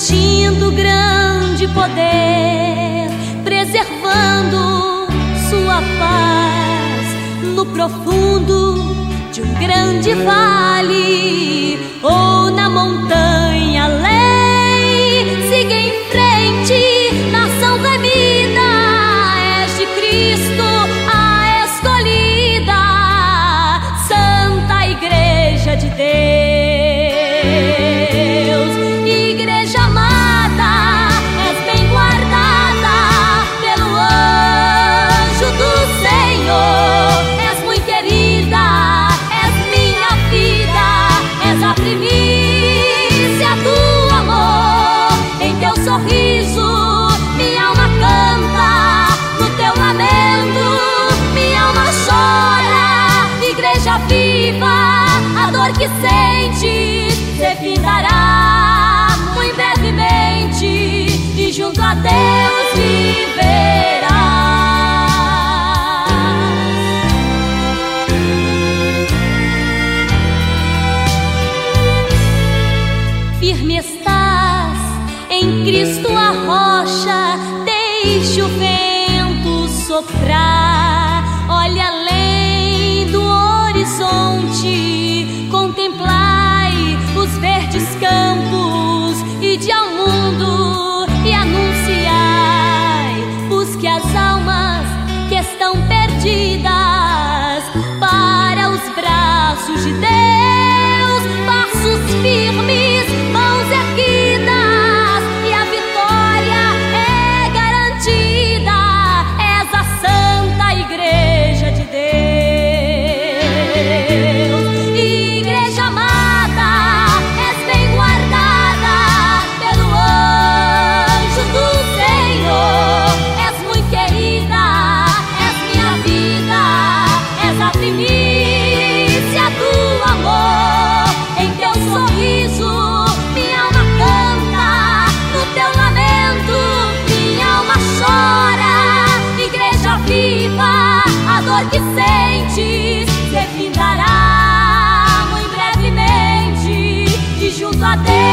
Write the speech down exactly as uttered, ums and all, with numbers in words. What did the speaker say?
revestindo grande poder, preservando sua paz no profundo de um grande vale ou na montanha além. Siga em frente, nação remida, és de Cristo a escolhida, Santa Igreja de Deus. Igreja amada, és bem guardada pelo anjo do Senhor, és muito querida, és minha vida, és a primícia do amor. Em teu sorriso minha alma canta, no teu lamento minha alma chora. Igreja viva, a dor que sente se findará muito brevemente, e junto a Deus viverás. Firme estás em Cristo a rocha, deixe o vento soprar. Olhe além do horizonte, contemplai os verdes campos, ide ao mundo e anunciai. Busque as almas que estão perdidas para os braços de Deus. Passos firmes, mãos erguidas, e a vitória é garantida. És a Santa Igreja de Deus. Igreja amada, és bem guardada pelo anjo do Senhor, és muito querida, és minha vida, és a primícia do amor. Em teu sorriso minha alma canta, no teu lamento minha alma chora. Igreja viva, a dor que sentes se findará muito brevemente, e junto a Deus